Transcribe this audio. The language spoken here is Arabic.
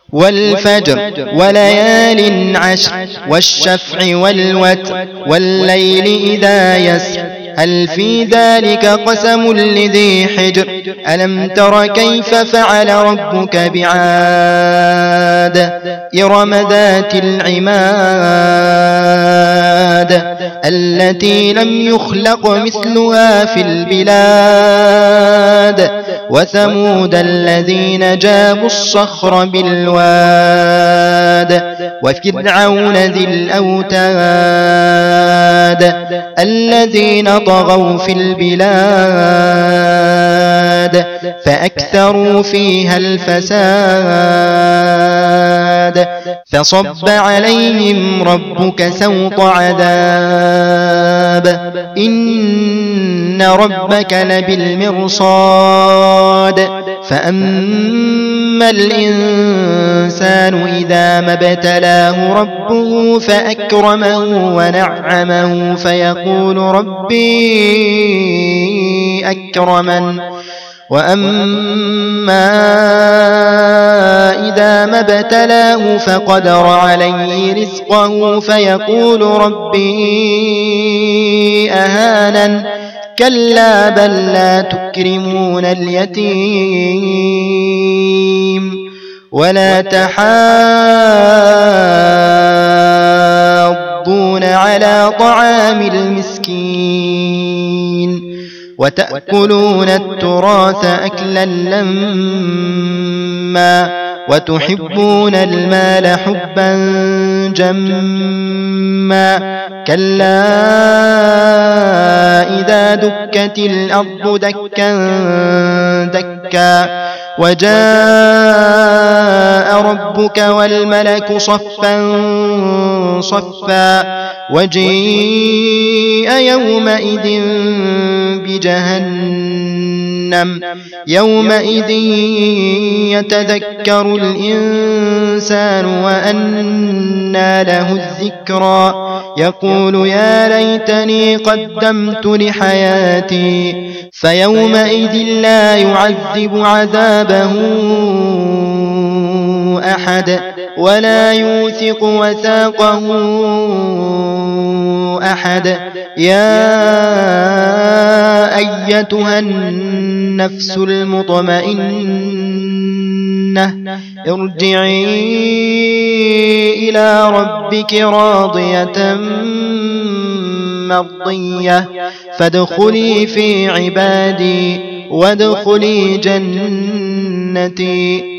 والفجر وليال عشر والشفع والوتر والليل إذا يسر هل في ذلك قسم لذي حجر ألم تر كيف فعل ربك بعاد إرم ذات العماد التي لم يخلق مثلها في البلاد وثمود الذين جابوا الصخر بالواد وفرعون ذي الأوتاد الذين طغوا في البلاد فأكثروا فيها الفساد فصب عليهم ربك سوط عذاب إن ربك لبالمرصاد فأما الإنسان إذا ما ابتلاه ربه فأكرمه ونعمه فيقول ربي أكرمن وأما إذا ما ابتلاه فقدر عليه رزقه فيقول ربي أهانن كلا بل لا تكرمون اليتيم ولا تحاضون على طعام المسكين وتأكلون التراث أكلا لما وتحبون المال حبا جما كلا إذا دكت الأرض دكا دكا وجاء ربك والملك صفا صفا وجيء يومئذ بجهنم يومئذ يتذكر الإنسان وأنى له الذكرى يقول يا ليتني قدمت لحياتي فيومئذ لا يعذب عذابه أحد ولا يوثق وثاقه أحد يا أيتها النفس المطمئنة ارجعي إلى ربك راضية مرضية فادخلي في عبادي وادخلي جنتي